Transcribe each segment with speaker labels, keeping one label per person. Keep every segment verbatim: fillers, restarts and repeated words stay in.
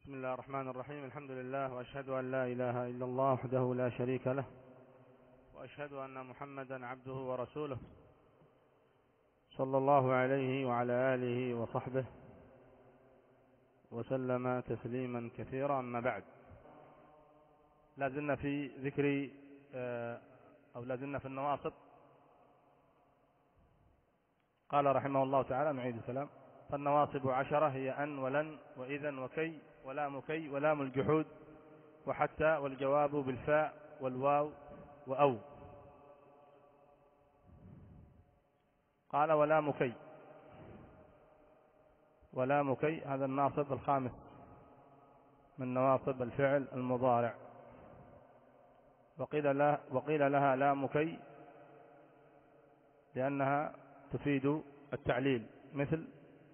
Speaker 1: بسم الله الرحمن الرحيم. الحمد لله، وأشهد أن لا إله إلا الله وحده لا شريك له، وأشهد أن محمدا عبده ورسوله صلى الله عليه وعلى آله وصحبه وسلم تسليما كثيرا. أما بعد، لازلنا في ذكر أو لازلنا في النواصب. قال رحمه الله تعالى: نعيد السلام. فالنواصب عشرة هي أن ولن وإذن وكي ولام كي ولام الجحود وحتى والجواب بالفاء والواو وأو. قال: ولام كي. ولام كي هذا الناصب الخامس من نواصب الفعل المضارع، وقيل لها, وقيل لها لام كي لأنها تفيد التعليل، مثل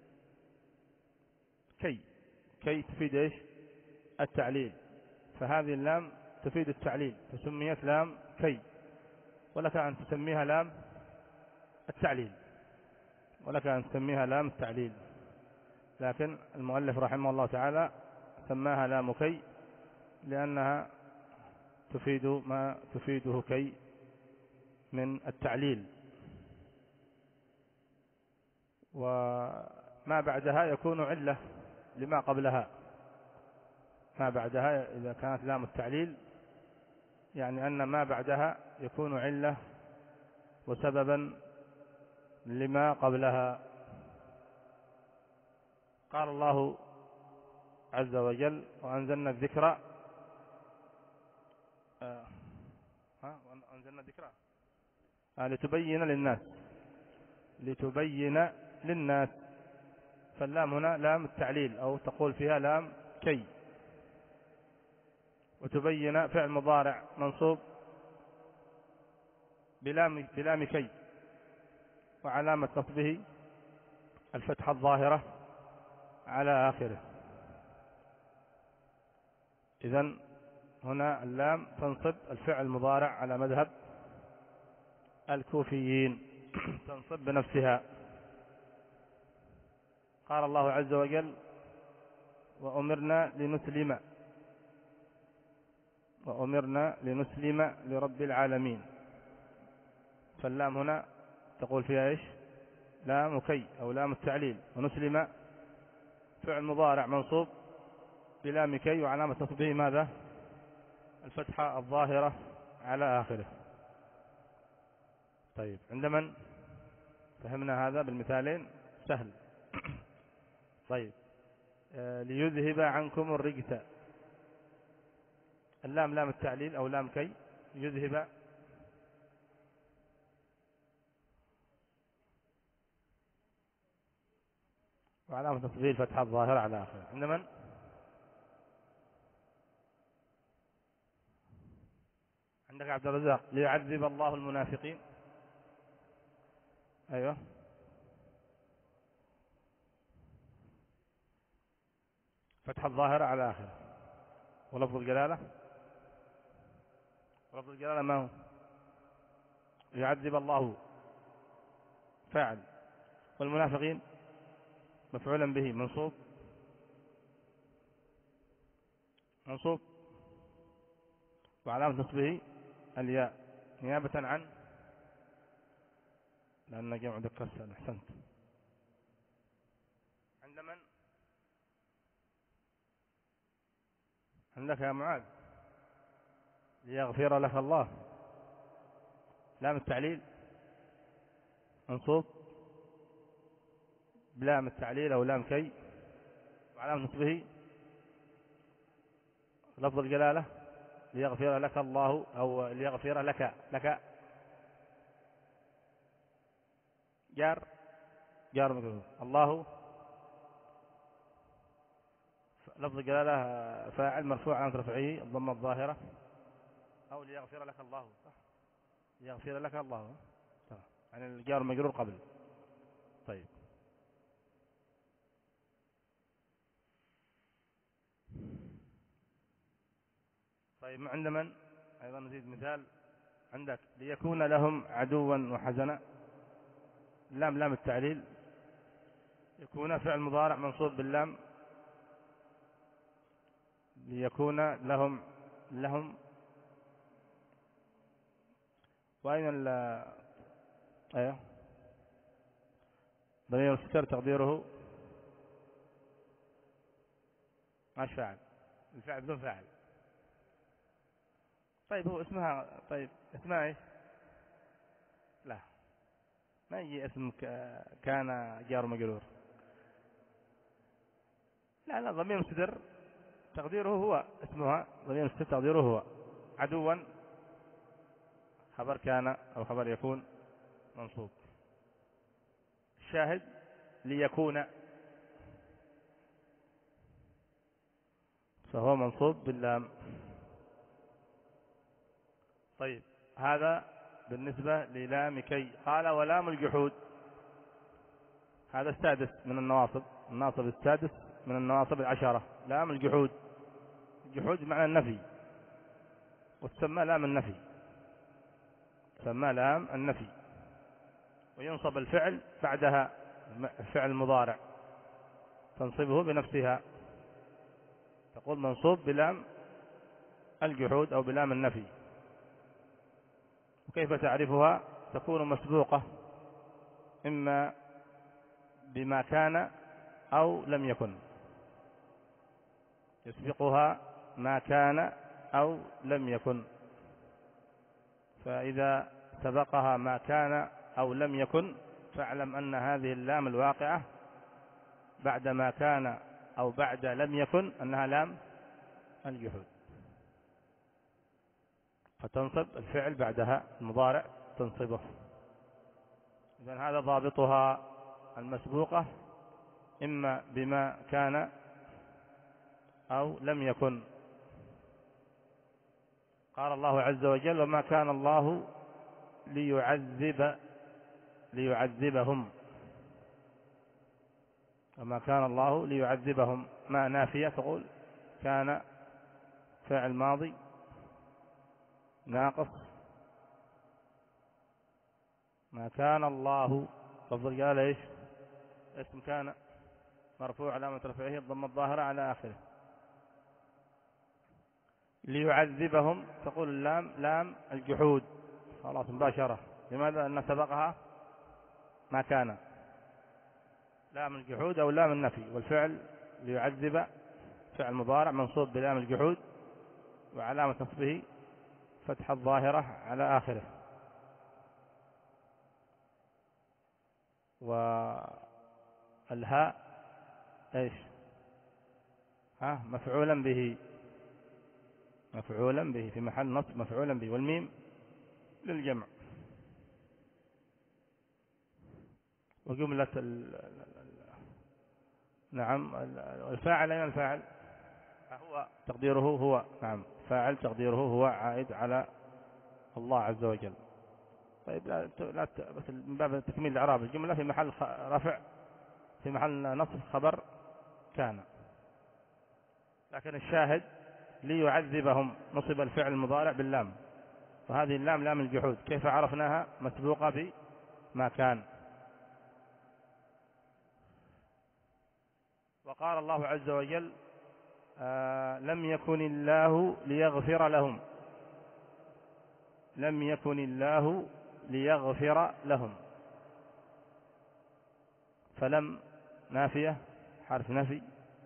Speaker 1: كي. كي تفيد إيش؟ التعليل، فهذه اللام تفيد التعليل فسميت لام كي، ولك أن تسميها لام التعليل ولك أن تسميها لام التعليل لكن المؤلف رحمه الله تعالى سماها لام كي لأنها تفيد ما تفيده كي من التعليل، وما بعدها يكون علة لما قبلها. ما بعدها إذا كانت لام التعليل يعني أن ما بعدها يكون علة وسببا لما قبلها. قال الله عز وجل: وأنزلنا الذكر آه. ها وأنزلنا الذكر آه لتبين للناس لتبين للناس فاللام هنا لام التعليل، أو تقول فيها لام كي. وتبين فعل مضارع منصوب بلام, بلام كي، وعلامة نصبه الفتحة الظاهرة على آخره. إذن هنا اللام تنصب الفعل المضارع على مذهب الكوفيين تنصب بنفسها. قال الله عز وجل: وأمرنا لنسلم وأمرنا لنسلم لرب العالمين. فاللام هنا تقول فيها إيش؟ لام كي أو لام التعليل. ونسلم فعل مضارع منصوب بلام كي، وعلامة نصبه ماذا؟ الفتحة الظاهرة على آخره. طيب، عندما فهمنا هذا بالمثالين سهل. طيب، آه ليذهب عنكم الرجس. اللام لام التعليل أو لام كي. يذهب وعلامة نصبه الفتحة الظاهرة على آخره. عندما عندك عبد الرزاق: ليعذب الله المنافقين. أيوه، فتحة الظاهرة على آخره. ولفظ الجلالة ولفظ الجلالة ما هو؟ ليعذب الله فاعل، والمنافقين مفعولا به منصوب منصوب وعلامة نصبه الياء نيابة عن، لأن جمع ذكر سالم. أحسنت. عند من؟ عندك يا معاذ: ليغفر لك الله. لام التعليل منصوب بلام التعليل أو لام كي، وعلامة نصبه لفظ الجلالة ليغفر لك الله، أو ليغفر لك. لك جار جار مجرور. الله لفظ الجلالة فاعل مرفوع عن رفعه الضمة الظاهرة، أو ليغفر لك الله. صح، ليغفر لك الله يعني الجار مجرور قبل. طيب، طيب عند من أيضا نزيد مثال. عندك: ليكون لهم عدوا وحزنا. اللام لام التعليل. يكون فعل مضارع منصوب باللام ليكون لهم لهم وأين ال أيوه ضمير مستتر تقديره ماش فاعل، الفعل بدون فاعل. طيب هو اسمها، طيب اسمها ايش؟ لا ما يجي اسم كان جار مجرور. لا لا ضمير مستتر تقديره هو، اسمها ضمير مستتر تقديره هو. عدوا خبر كان أو خبر يكون منصوب. الشاهد ليكون فهو منصوب باللام. طيب هذا بالنسبة للام كي. قال ولام الجحود، هذا السادس من النواصب، الناصب السادس من النواصب العشرة، لام الجحود. الجحود معنى النفي، وتسمى لام النفي، تسمى لام النفي، وينصب الفعل بعدها، الفعل المضارع تنصبه بنفسها، تقول منصوب بلام الجحود أو بلام النفي. وكيف تعرفها؟ تكون مسبوقة إما بما كان أو لم يكن، يسبقها ما كان أو لم يكن. فإذا سبقها ما كان أو لم يكن فاعلم أن هذه اللام الواقعة بعد ما كان أو بعد لم يكن أنها لام الجحود، فتنصب الفعل بعدها، المضارع تنصبه. إذن هذا ضابطها، المسبوقة إما بما كان أو لم يكن. قال الله عز وجل وما كان الله ليعذب ليعذبهم، وما كان الله ليعذبهم، ما نافية تقول كان فاعل ماضي ناقص ما كان الله. لفظ قال ايش؟ اسم كان مرفوع علامة رفعه الضمة الظاهرة على آخره. ليعذبهم تقول اللام لام الجحود، خلاص مباشرة. لماذا؟ أن سبقها ما كان، لام الجحود أو لام النفي. والفعل ليعذب فعل مضارع منصوب بلام الجحود، وعلامة نصبه فتح الظاهرة على آخره. والهاء ايش؟ ها مفعولا به، مفعولا به في محل نصب مفعولا به. والميم للجمع. وجملة ال... نعم الفاعل، أين الفاعل؟ هو تقديره هو، نعم فاعل تقديره هو عائد على الله عز وجل. طيب لا, لا بس من باب تكميل الإعراب، الجملة في محل رفع في محل نصب خبر كان. لكن الشاهد ليعذبهم نصب الفعل المضارع باللام، وهذه اللام لام الجحود. كيف عرفناها؟ مسبوقة بما كان. وقال الله عز وجل آه لم يكن الله ليغفر لهم، لم يكن الله ليغفر لهم. فلم نافية حرف نفي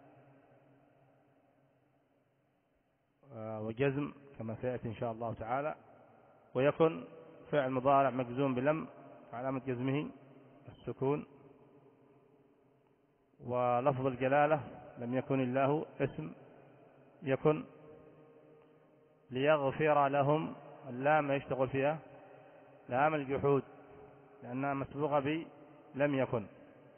Speaker 1: آه وجزم كما سيأتي إن شاء الله تعالى. ويكن فعل مضارع مجزوم بلم، علامة جزمه السكون. ولفظ الجلالة لم يكن الله اسم يكن. ليغفر لهم اللام يشتغل فيها لام الجحود لأنها مسبوقة ب لم يكن.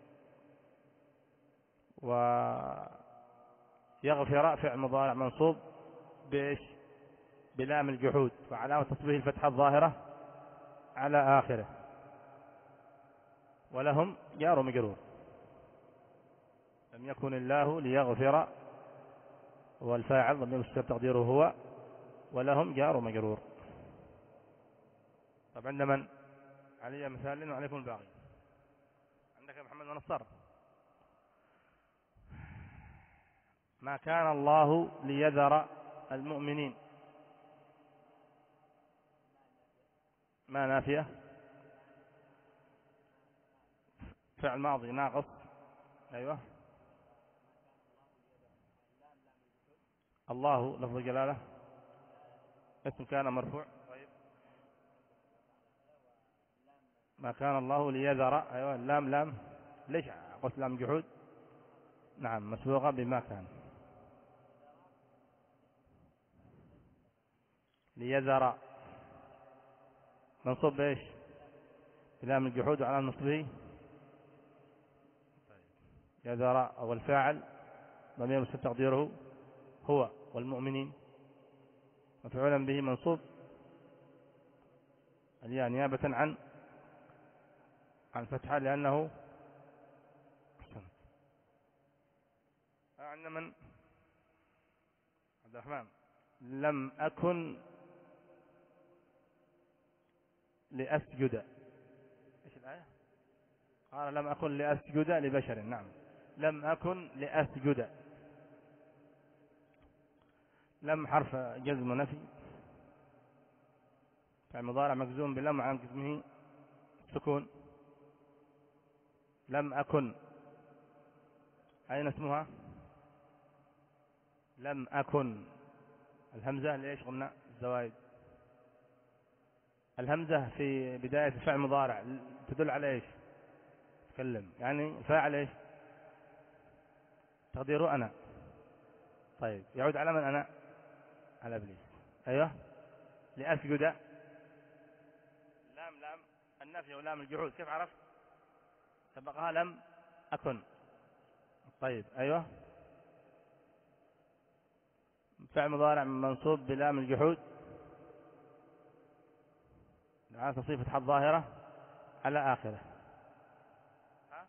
Speaker 1: ويغفر فعل مضارع منصوب بإيش؟ بلام الجحود، وعلامة تصبيه الفتحة الظاهرة على آخره. ولهم جار مجرور، لم يكن الله ليغفر والفاعل ضمير مستتر تقديره هو، ولهم جار مجرور. طب عند من؟ علي مثال وعليكم الباقي. عندك يا محمد ونصر؟ ما كان الله ليذر المؤمنين. ما نافية، فعل ماضي ناقص. أيوة. الله لفظ جلالة، اسم كان مرفوع. طيب ما كان الله ليذر. أيوة اللام لام ليش قلت لام جحود؟ نعم مسبوقة بما كان. ليذر منصوب بايش؟ بلام الجحود وعلى نصبه يذر. أو الفاعل ضمير مستتر تقديره هو، والمؤمنين مفعولا به منصوب الياء نيابة عن عن فتحة لأنه عندنا من عبد الرحمن لم أكن لأسجد. إيش الآية؟ قال لم أكن لأسجد لبشر. نعم لم أكن لأسجد. لم حرف جزم ونفي، فالمضارع مجزوم بلم عن جزمه السكون. لم أكن أين اسمها؟ لم أكن. الهمزة ليش قلنا الزوائد؟ الهمزة في بداية الفعل المضارع تدل على ايش؟ تكلم يعني الفاعل ايش؟ تقديره أنا. طيب يعود على من أنا؟ على إبليس. أيوه. لأسجد لام لام النفي ولام الجحود كيف عرفت؟ سبقها لم أكن. طيب أيوه. فعل مضارع منصوب بلام الجحود على تصريف فتحة الظاهرة على آخره. ها؟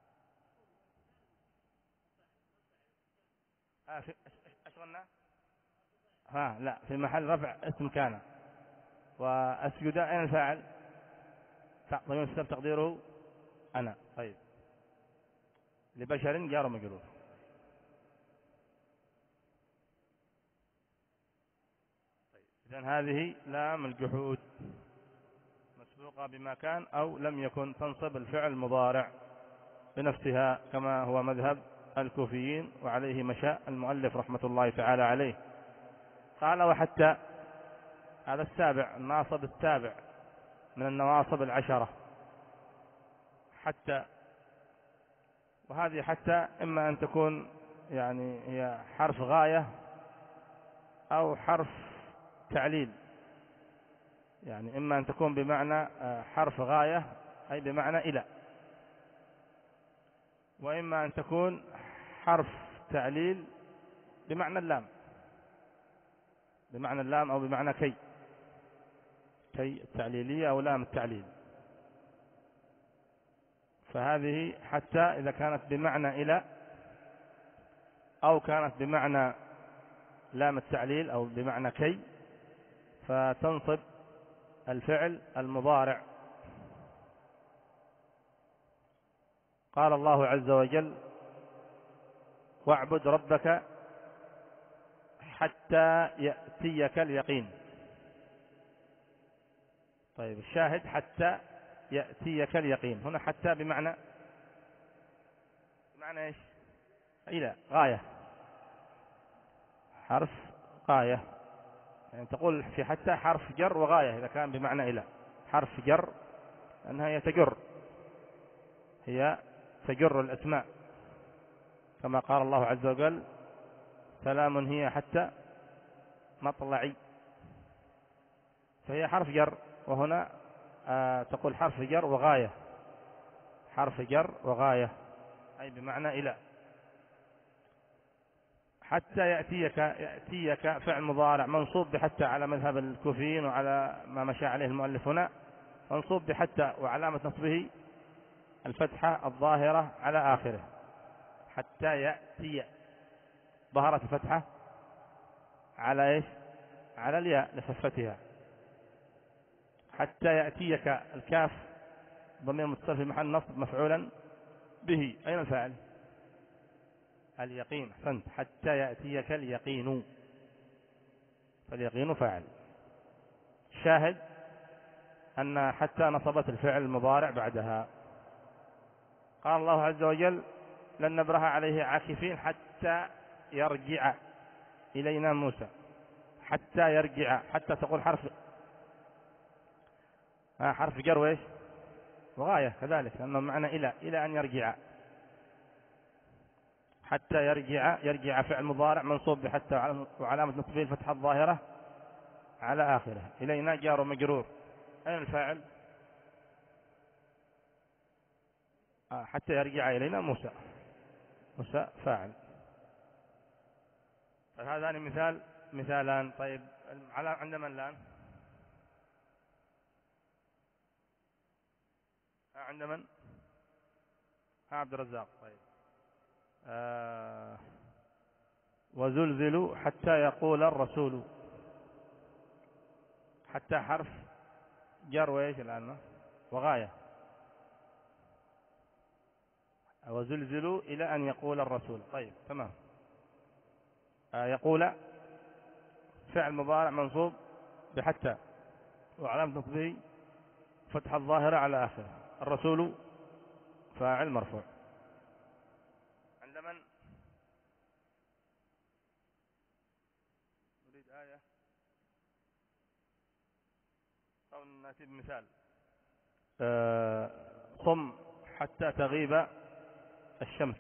Speaker 1: آه في ايش قلنا؟ ها لا في محل رفع اسم كان. وأسجد أين الفاعل؟ ضمير مستتر تقديره أنا. طيب لبشر جار ومجرور. طيب إذن هذه لام الجحود مسبوقة بما كان أو لم يكن تنصب الفعل المضارع بنفسها كما هو مذهب الكوفيين، وعليه مشى المؤلف رحمة الله تعالى عليه. قال وحتى هذا السابع الناصب السابع من النواصب العشرة حتى. وهذه حتى إما أن تكون يعني هي حرف غاية أو حرف تعليل. يعني إما أن تكون بمعنى حرف غاية أي بمعنى إلى، وإما أن تكون حرف تعليل بمعنى اللام، بمعنى اللام أو بمعنى كي، كي التعليلية أو لام التعليل. فهذه حتى إذا كانت بمعنى إلى أو كانت بمعنى لام التعليل أو بمعنى كي فتنصب الفعل المضارع. قال الله عز وجل واعبد ربك حتى يأتيك اليقين. طيب الشاهد حتى يأتيك اليقين، هنا حتى بمعنى بمعنى ايش؟ إلى غاية، حرف غاية. يعني تقول في حتى حرف جر وغاية إذا كان بمعنى إلى. حرف جر أنها هي تجر، هي تجر الأسماء كما قال الله عز وجل سلام هي حتى مطلعي، فهي حرف جر. وهنا آه تقول حرف جر وغاية، حرف جر وغاية أي بمعنى إلى. حتى يأتيك، يأتيك فعل مضارع منصوب بحتى على مذهب الكوفيين وعلى ما مشى عليه المؤلف هنا، منصوب بحتى وعلامة نصبه الفتحة الظاهرة على آخره. حتى يأتي ظهرت الفتحة على إيش؟ على الياء لخفتها. حتى يأتيك الكاف ضمير متصل في محل نصب مفعولا به. أين الفاعل؟ اليقين، أحسنت، حتى يأتيك اليقين، فاليقين فاعل. شاهد أن حتى نصبت الفعل المضارع بعدها. قال الله عز وجل: لن نبرح عليه عاكفين حتى يرجع إلينا موسى. حتى يرجع، حتى تقول حرف آه حرف جر وإيش وغاية كذلك، لأنه معنى إلى إلى أن يرجع. حتى يرجع، يرجع فعل مضارع منصوب بحتى وعلامة نصبه الفتحة الظاهرة على آخره. إلينا جار ومجرور. أين الفاعل؟ آه حتى يرجع إلينا موسى. موسى فاعل. فهذان مثال مثالان. طيب على عند من الآن؟ عند من؟ عبد الرزاق. طيب آه وزلزلوا حتى يقول الرسول. حتى حرف جر وإيش الآن وغاية. وزلزلوا إلى أن يقول الرسول. طيب تمام. آه يقول فعل مضارع منصوب بحتى وعلامة نصبه فتح الظاهرة على آخره. الرسول فاعل مرفوع. عند من؟ نريد آية أو نأتي بمثال. آه صم حتى تغيب الشمس.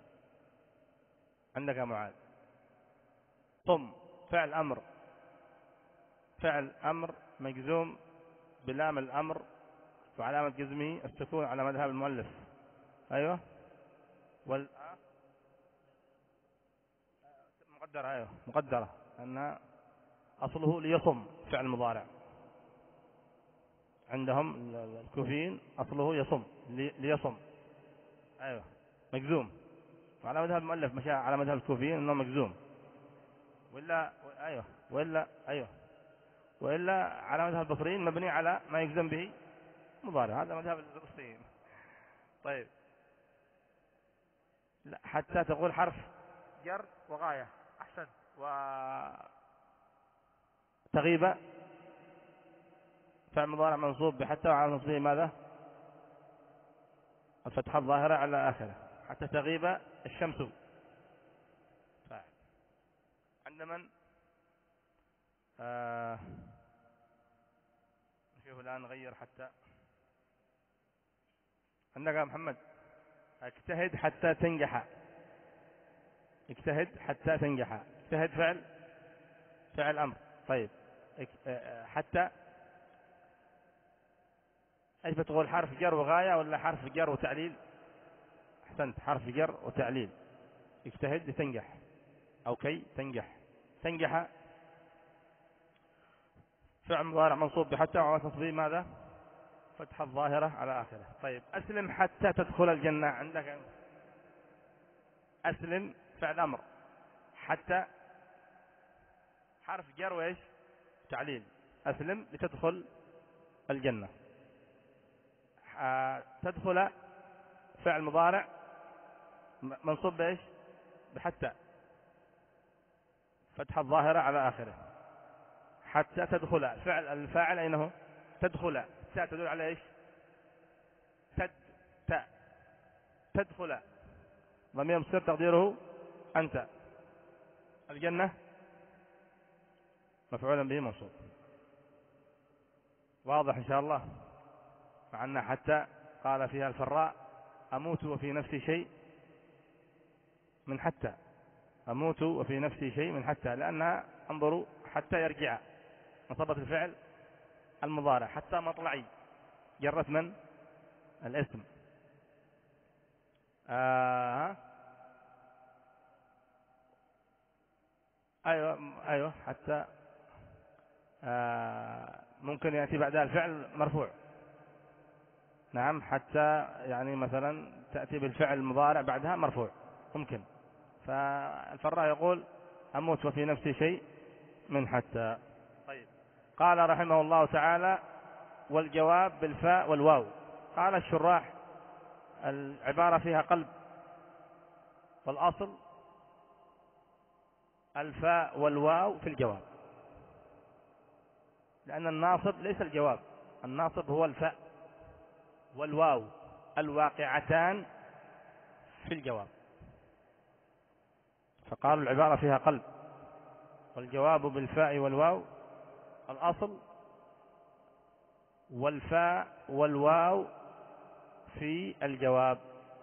Speaker 1: عندك يا معاذ. صم فعل أمر، فعل أمر مجزوم بلام الأمر وعلامة جزمه السكون على مذهب المؤلف. أيوة وال مقدرة. أيوة مقدرة أن أصله ليصم فعل مضارع. عندهم الكوفيين أصله يصم ليصم. أيوة مجزوم وعلى مذهب المؤلف مشى على مذهب الكوفيين أنه مجزوم. وإلا أيوة وإلا أيوة وإلا على مذهب البصريين مبني على ما يجزم به مضارع. هذا مذهب البصريين. طيب لا حتى تقول حرف جر وغاية. أحسن. وتغيب فعل مضارع منصوب بحتى وعلى نصبه ماذا؟ الفتحة الظاهرة على آخره. حتى تغيب الشمس فاعل. عند من؟ آه نشوف الآن نغير. حتى عندك يا محمد. اجتهد حتى تنجح. اجتهد حتى تنجح. اجتهد فعل فعل أمر. طيب حتى ايش بتقول؟ حرف جر وغاية ولا حرف جر وتعليل؟ احسنت، حرف جر وتعليل. اجتهد لتنجح او كي تنجح. تنجح فعل مضارع منصوب بحتى وعلامة نصبه ماذا؟ فتحة الظاهرة على آخره. طيب أسلم حتى تدخل الجنة. عندك أسلم فعل أمر، حتى حرف جر وإيش تعليل. أسلم لتدخل الجنة. تدخل فعل مضارع منصوب بإيش؟ بحتى فتحة الظاهرة على آخره. حتى تدخل فعل الفاعل أين هو؟ تدخل. تاء تدل على إيش؟ تد تاء تدخل ضمير مستتر تقديره أنت. الجنة مفعولا به منصوب. واضح إن شاء الله. مع أن حتى قال فيها الفراء: أموت وفي نفسي شيء من حتى. أموت وفي نفسي شيء من حتى، لأنها انظروا حتى يرجع نصبت الفعل المضارع. حتى مطلعي جرت من؟ الاسم. آه أيوة أيوة حتى آه ممكن يأتي بعدها الفعل مرفوع. نعم حتى يعني مثلا تأتي بالفعل المضارع بعدها مرفوع ممكن. فالفراء يقول: أموت وفي نفسي شيء من حتى. طيب قال رحمه الله تعالى: والجواب بالفاء والواو. قال الشراح: العبارة فيها قلب، والأصل الفاء والواو في الجواب، لأن الناصب ليس الجواب، الناصب هو الفاء والواو الواقعتان في الجواب، فقالوا العبارة فيها قلب، والجواب بالفاء والواو الأصل، والفاء والواو في الجواب.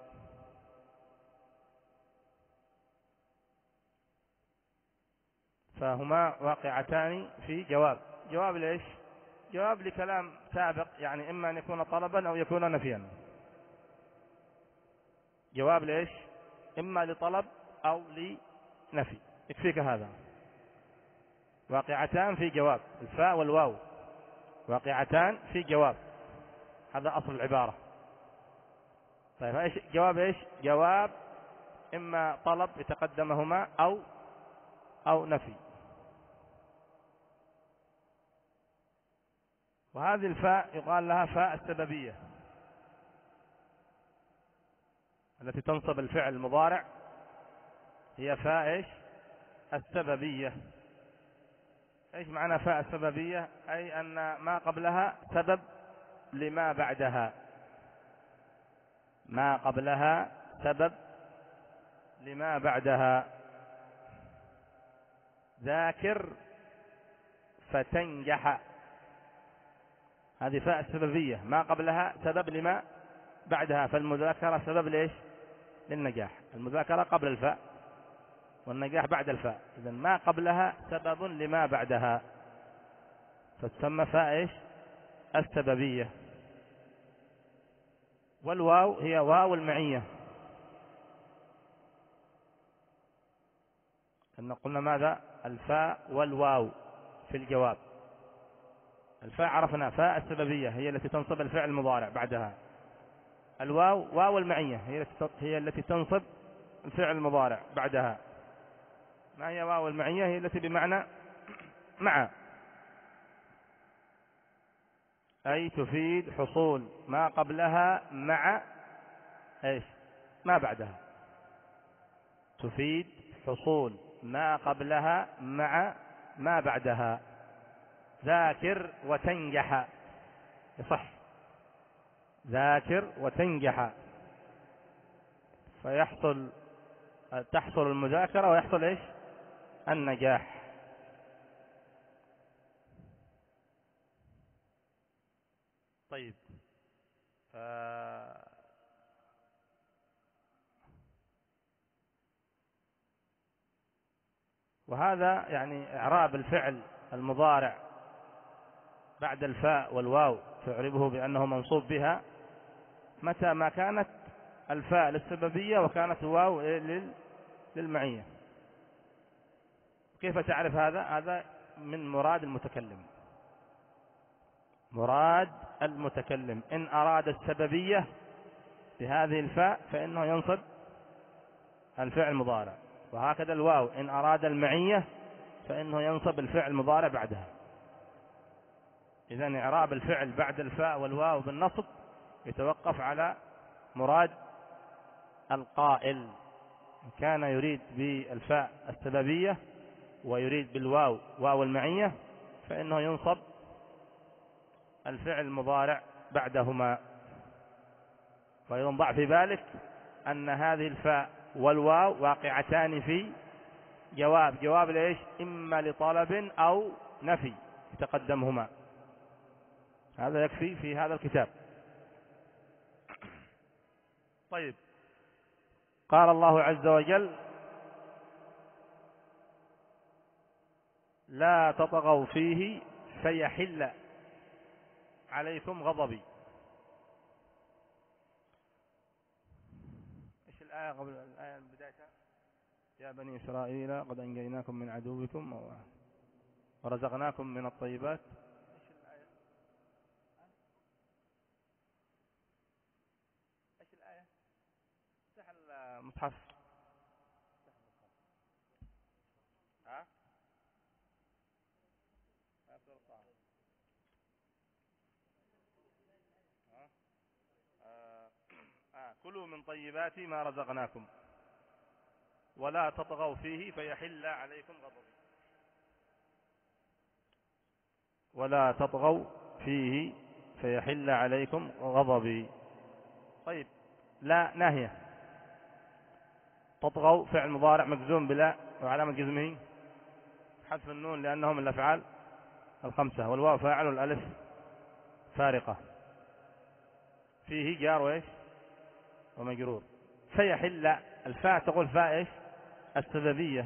Speaker 1: فهما واقعتان في جواب. جواب ليش؟ جواب لكلام سابق، يعني إما أن يكون طلبا أو يكون نفيا. جواب ليش؟ إما لطلب أو لنفي، يكفيك هذا. واقعتان في جواب، الفاء والواو واقعتان في جواب، هذا أصل العبارة. طيب ايش جواب؟ ايش جواب؟ إما طلب يتقدمهما أو أو نفي. وهذه الفاء يقال لها فاء السببية، التي تنصب الفعل المضارع، هي فاء ايش؟ السببية. ايش معنى فاء السببية؟ أي أن ما قبلها سبب لما بعدها، ما قبلها سبب لما بعدها. ذاكر فتنجح، هذه فاء السببية، ما قبلها سبب لما بعدها، فالمذاكرة سبب ليش؟ للنجاح. المذاكرة قبل الفاء والنجاح بعد الفاء، إذن ما قبلها سبب لما بعدها، فتسمى فاء ايش؟ السببية. والواو هي واو المعية، أن قلنا ماذا؟ الفاء والواو في الجواب. الفاء عرفنا فاء السببية هي التي تنصب الفعل المضارع بعدها، الواو واو المعية هي التي تنصب الفعل المضارع بعدها. ما هي واو المعية؟ هي التي بمعنى مع، أي تفيد حصول ما قبلها مع ايش؟ ما بعدها، تفيد حصول ما قبلها مع ما بعدها. ذاكر وتنجح، يصح ذاكر وتنجح، فيحصل تحصل المذاكرة ويحصل ايش؟ النجاح. طيب ف... وهذا يعني إعراب الفعل المضارع بعد الفاء والواو، تعربه بأنه منصوب بها متى ما كانت الفاء للسببية وكانت الواو للمعية. كيف تعرف هذا؟ هذا من مراد المتكلم. مراد المتكلم إن أراد السببية بهذه الفاء فإنه ينصب الفعل المضارع، وهكذا الواو إن أراد المعية فإنه ينصب الفعل المضارع بعدها. إذن إعراب الفعل بعد الفاء والواو بالنصب يتوقف على مراد القائل، إن كان يريد بالفاء السببية ويريد بالواو واو المعية فإنه ينصب الفعل المضارع بعدهما. وينضع في ذلك أن هذه الفاء والواو واقعتان في جواب. جواب ليش؟ إما لطلب أو نفي يتقدمهما. هذا يكفي في هذا الكتاب. طيب قال الله عز وجل: لا تطغوا فيه فيحل عليكم غضبي. ايش الآية قبل الآية بدايتها؟ يا بني إسرائيل قد أنجيناكم من عدوكم ورزقناكم من الطيبات. ايش الآية؟ ايش الآية؟ افتح المصحف. ها؟ آه. آه. كلوا من طيبات ما رزقناكم ولا تطغوا فيه فيحل عليكم غضبي. ولا تطغوا فيه فيحل عليكم غضبي. طيب لا ناهية. تطغوا فعل مضارع مجزوم بلا وعلامة جزمه حذف النون لأنهم من الأفعال الخمسة، والواو فاعل والألف فارقة. فيه جار وإيش ومجرور. فيحل الفاء تقول فاء إيش السببية،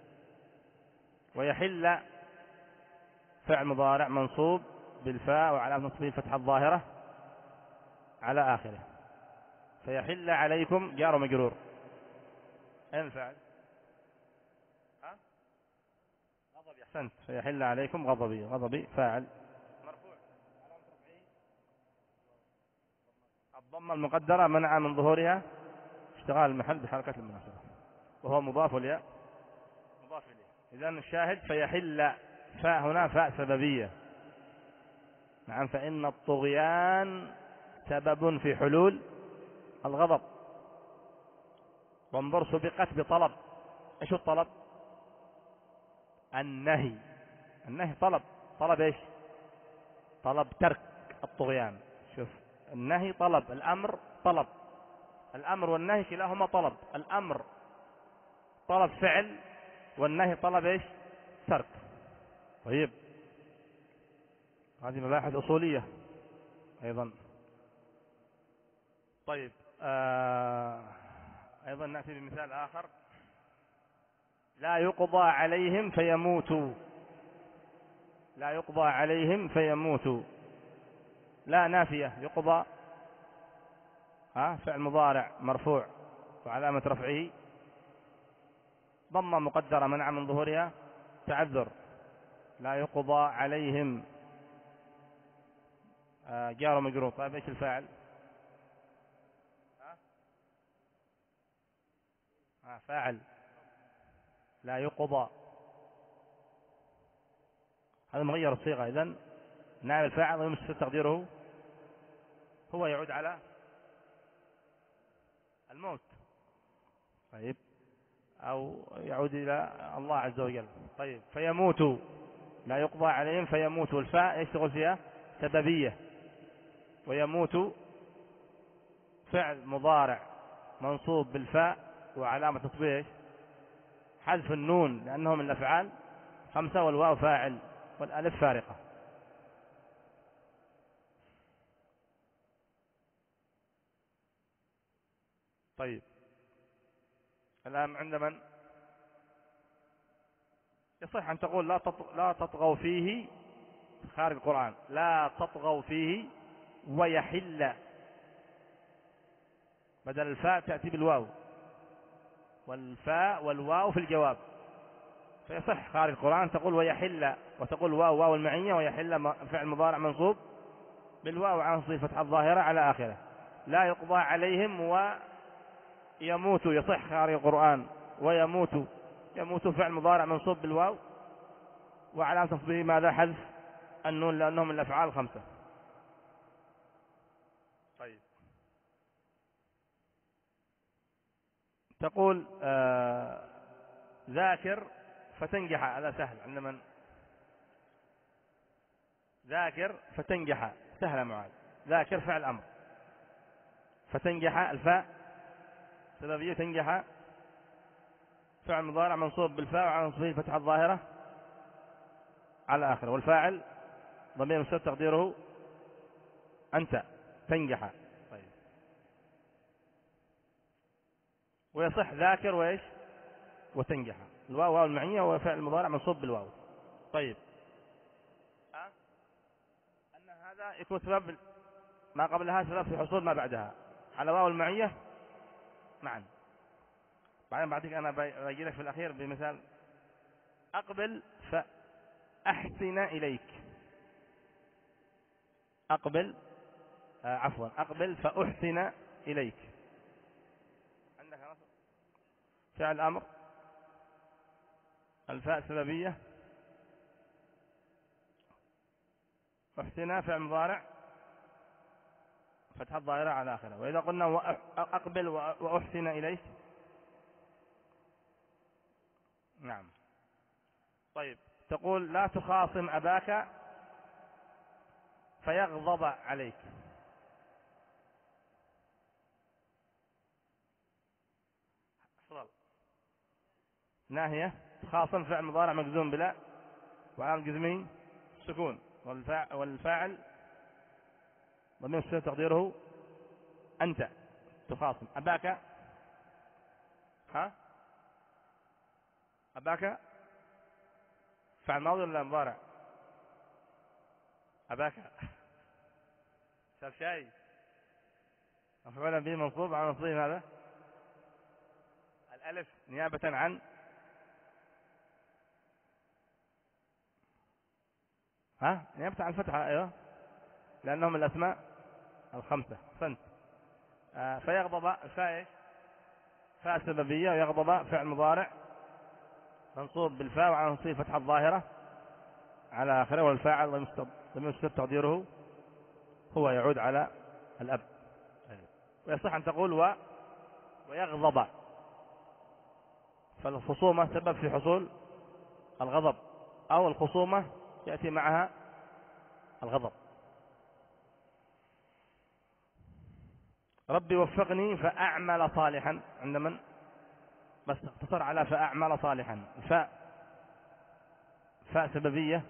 Speaker 1: ويحل فعل مضارع منصوب بالفاء وعلامة نصبه الفتحة الظاهرة على آخره. فيحل عليكم جار ومجرور. أين الفاعل؟ ها؟ غضبي. أحسنت. فيحل عليكم غضبي. غضبي فاعل مرفوع علامة رفعه الضمة المقدرة منع من ظهورها اشتغال المحل بحركة المناسبة، وهو مضاف الياء مضاف إليه. إذن الشاهد فيحل فاء هنا فاء سببية. نعم. فإن الطغيان سبب في حلول الغضب. وانظر سبقت بطلب. ايش الطلب؟ النهي. النهي طلب. طلب ايش؟ طلب ترك الطغيان. شوف النهي طلب، الأمر طلب. الأمر والنهي كلاهما طلب. الأمر طلب فعل والنهي طلب ايش؟ ترك. طيب هذه مباحث أصولية أيضا. طيب آه أيضا نأتي بمثال آخر. لا يقضى عليهم فيموتوا. لا يقضى عليهم فيموتوا. لا نافية. يقضى ها فعل مضارع مرفوع وعلامة رفعه ضمة مقدرة منع من ظهورها تعذر. لا يقضى عليهم آه جار ومجرور. طيب ايش الفاعل؟ ها آه فاعل لا يقضى. هذا مغير الصيغة. إذن نائب الفاعل ويمس تقديره هو يعود على الموت. طيب أو يعود إلى الله عز وجل. طيب فيموتوا. لا يقضى عليهم فيموتوا. الفاء يشتغل فيها سببية. ويموت فعل مضارع منصوب بالفاء وعلامة نصبه حذف النون لأنه من الأفعال خمسة، والواو فاعل والألف فارقة. طيب الآن عند من يصح أن تقول لا لا تطغوا فيه خارج القرآن. لا تطغوا فيه ويحل بدل الفاء تأتي بالواو، والفاء والواو في الجواب، فيصح خارج القرآن تقول ويحل وتقول واو واو المعية ويحل فعل مضارع منصوب بالواو عن صفة الظاهرة على آخره. لا يقضى عليهم ويموتوا يصح خارج القرآن. ويموت يموت فعل مضارع منصوب بالواو وعلامة نصبه ماذا؟ حذف النون لأنهم من الأفعال الخمسة. طيب تقول آه ذاكر فتنجح. هذا سهل عند من؟ ذاكر فتنجح سهل معاذ. ذاكر فعل أمر فتنجح الفاء سببية. تنجح فعل مضارع منصوب بالفاء وعلى نصبه فتح الظاهرة على آخره، والفاعل ضمير مستتر تقديره أنت. تنجح. طيب ويصح ذاكر وإيش وتنجح. الواو واو المعية وفعل المضارع منصوب بالواو. طيب أه؟ أن هذا يكون سبب ما قبلها سبب في حصول ما بعدها على واو المعية معا. بعدين بعدك أنا باجي لك في الأخير بمثال. أقبل فأحسن إليك. أقبل آه عفوا أقبل فأحسن إليك. عندك فعل أمر الفاء سببية. أحسن فعل مضارع فتح الظاهرة على آخره. وإذا قلنا أقبل وأحسن إليك نعم. طيب تقول لا تخاصم أباك فيغضب عليك. أفضل. ناهية. تخاصم فعل مضارع مجزوم بلا وعلى الجزمين السكون، والفاعل, والفاعل ضمير مستتر تقديره أنت. تخاصم أباك. ها أباك فعل ماضي ولا مضارع؟ أباك شاف شاي مفعولا به منصوب على نصبه ماذا؟ الألف نيابة عن ها نيابة عن الفتحة. أيوه لأنهم الأسماء الخمسة. فانت آه فيغضب فاء فاء سببية، ويغضب فعل مضارع منصوب بالفاء وعلى نصبه فتحة الظاهرة على آخره، والفاعل ضمير مستتر تقديره هو يعود على الأب. ويصح أن تقول و ويغضب، فالخصومة سبب في حصول الغضب، أو الخصومة يأتي معها الغضب. ربي وفقني فأعمل صالحا، عند من؟ بس اقتصر على فأعمل صالحا. فاء فاء سببية،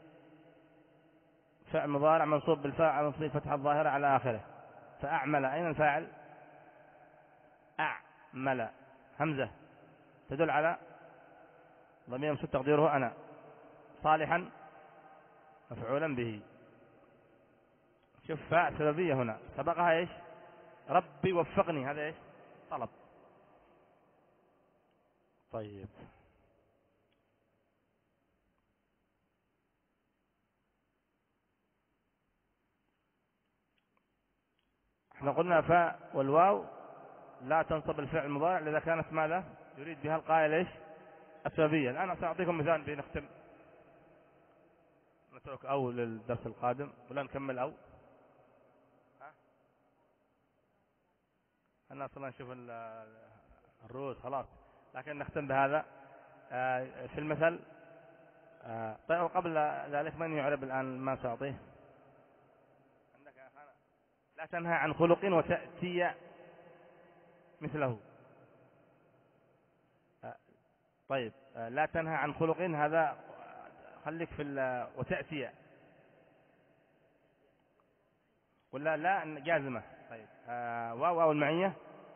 Speaker 1: فعل مضارع منصوب بالفاء على نصبه فتحة الظاهرة على آخره. فأعمل، أين الفاعل؟ أعمل، همزة تدل على ضمير مستتر تقديره أنا. صالحا مفعولا به. شوف فاء سببية هنا سبقها إيش؟ ربي وفقني، هذا إيش؟ طلب. طيب احنا قلنا فاء والواو لا تنصب الفعل المضارع إذا كانت ماذا؟ يريد بها القائل إيش؟ السببية. الآن سأعطيكم مثال بنختم، نترك أو للدرس القادم ولا نكمل أو ها؟ أنا أصلا نشوف الرؤوس خلاص، لكن نختم بهذا. في المثل طيب قبل ذلك من يعرب الآن ما سأعطيه؟ عندك يا أخانا؟ لا تنهى عن خلق وتأتي مثله. طيب لا تنهى عن خلق، هذا خليك في وتأتي ولا لا جازمة. طيب واو واو المعية،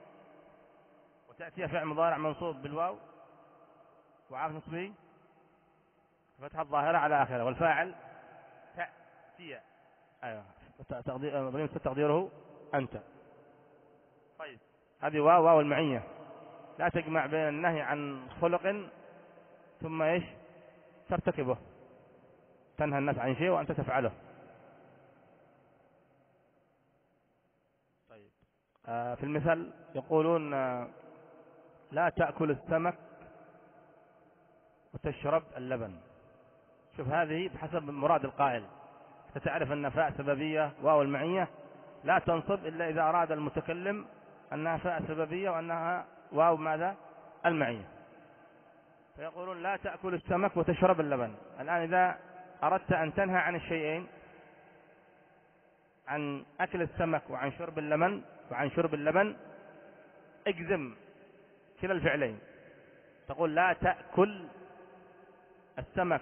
Speaker 1: وتأتي فعل مضارع منصوب بالواو وعارف نصبه فتحة الظاهرة على آخره، والفاعل تأتي. أيوه ضمير تقديره أنت. طيب هذه واو واو المعية، لا تجمع بين النهي عن خلق ثم إيش؟ ترتكبه، تنهى الناس عن شيء وأنت تفعله. طيب آه في المثل يقولون آه لا تأكل السمك وتشرب اللبن. شوف هذه بحسب مراد القائل، فتعرف أن فاء سببية واو المعية لا تنصب إلا إذا أراد المتكلم أنها فاء سببية وأنها واو ماذا؟ المعية. فيقولون لا تأكل السمك وتشرب اللبن. الآن إذا أردت أن تنهى عن الشيئين، عن أكل السمك وعن شرب اللبن وعن شرب اللبن، اجزم كلا الفعلين، تقول لا تأكل السمك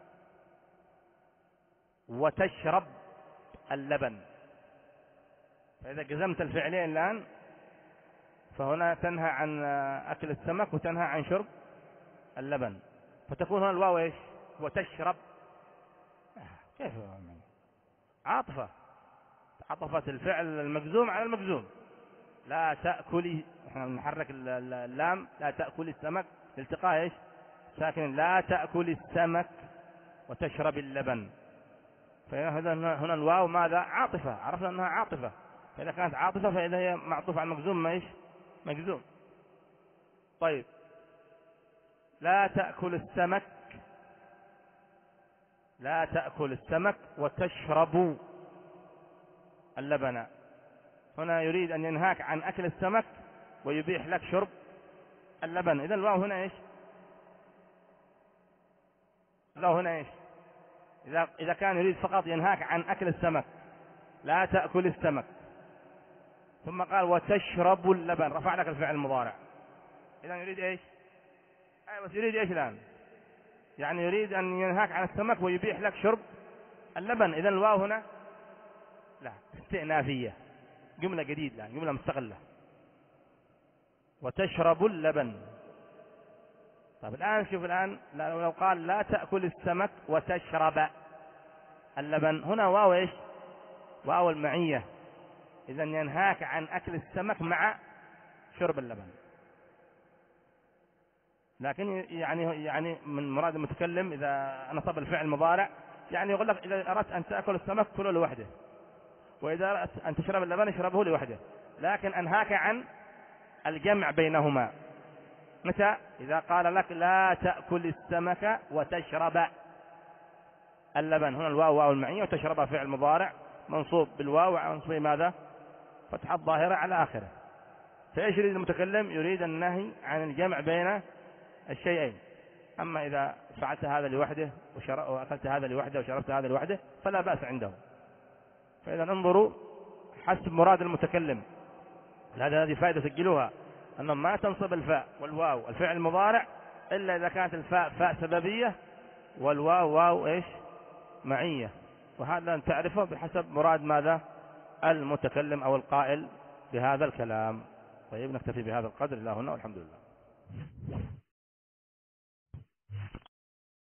Speaker 1: وتشرب اللبن. فإذا جزمت الفعلين الآن فهنا تنهى عن أكل السمك وتنهى عن شرب اللبن، فتكون هنا الواو إيش؟ وتشرب. كيف عاطفة، عطفت الفعل المجزوم على المجزوم. لا تأكلي، احنا نحرك اللام، لا تأكلي السمك التقاء ايش؟ ساكن. لا تأكلي السمك وتشرب اللبن. فهذا هنا الواو ماذا؟ عاطفة، عرفنا انها عاطفة. فإذا كانت عاطفة فإذا هي معطوفة على المجزوم ما ايش؟ مجزوم. طيب لا تأكل السمك، لا تأكل السمك وتشرب اللبن. هنا يريد أن ينهاك عن أكل السمك ويبيح لك شرب اللبن. إذا الواو هنا إيش؟ لو هنا إيش؟ إذا إذا كان يريد فقط ينهاك عن أكل السمك، لا تأكل السمك، ثم قال وتشرب اللبن، رفع لك الفعل المضارع. إذا يريد إيش؟ أي بس يريد إيش الآن؟ يعني يريد أن ينهاك عن السمك ويبيح لك شرب اللبن. إذا الواو هنا لا استئنافية، جملة جديدة، جملة مستقلة. وتشرب اللبن. طيب الآن شوف الآن لو قال لا تأكل السمك وتشرب اللبن، هنا واو إيش؟ واو المعية. إذا ينهاك عن أكل السمك مع شرب اللبن. لكن يعني يعني من مراد المتكلم إذا نصب الفعل المضارع يعني يقول لك إذا أردت أن تأكل السمك كله لوحده، وإذا أردت أن تشرب اللبن اشربه لوحده، لكن أنهاك عن الجمع بينهما. متى؟ إذا قال لك لا تأكل السمك وتشرب اللبن، هنا الواو واو المعية، وتشرب فعل مضارع منصوب بالواو، منصوب ماذا؟ فتح الظاهرة على آخره. فإيش يريد المتكلم؟ يريد النهي عن الجمع بين الشيئين. أما إذا فعلت هذا لوحده وأكلت هذا لوحده وشربت هذا لوحده فلا بأس عنده. فإذا انظروا حسب مراد المتكلم. هذا هذه فائدة سجلوها، أنه ما تنصب الفاء والواو الفعل المضارع إلا إذا كانت الفاء فاء سببية والواو واو إيش؟ معية. وهذا تعرفه بحسب مراد ماذا؟ المتكلم أو القائل بهذا الكلام. طيب نكتفي بهذا القدر. الله هنا والحمد لله.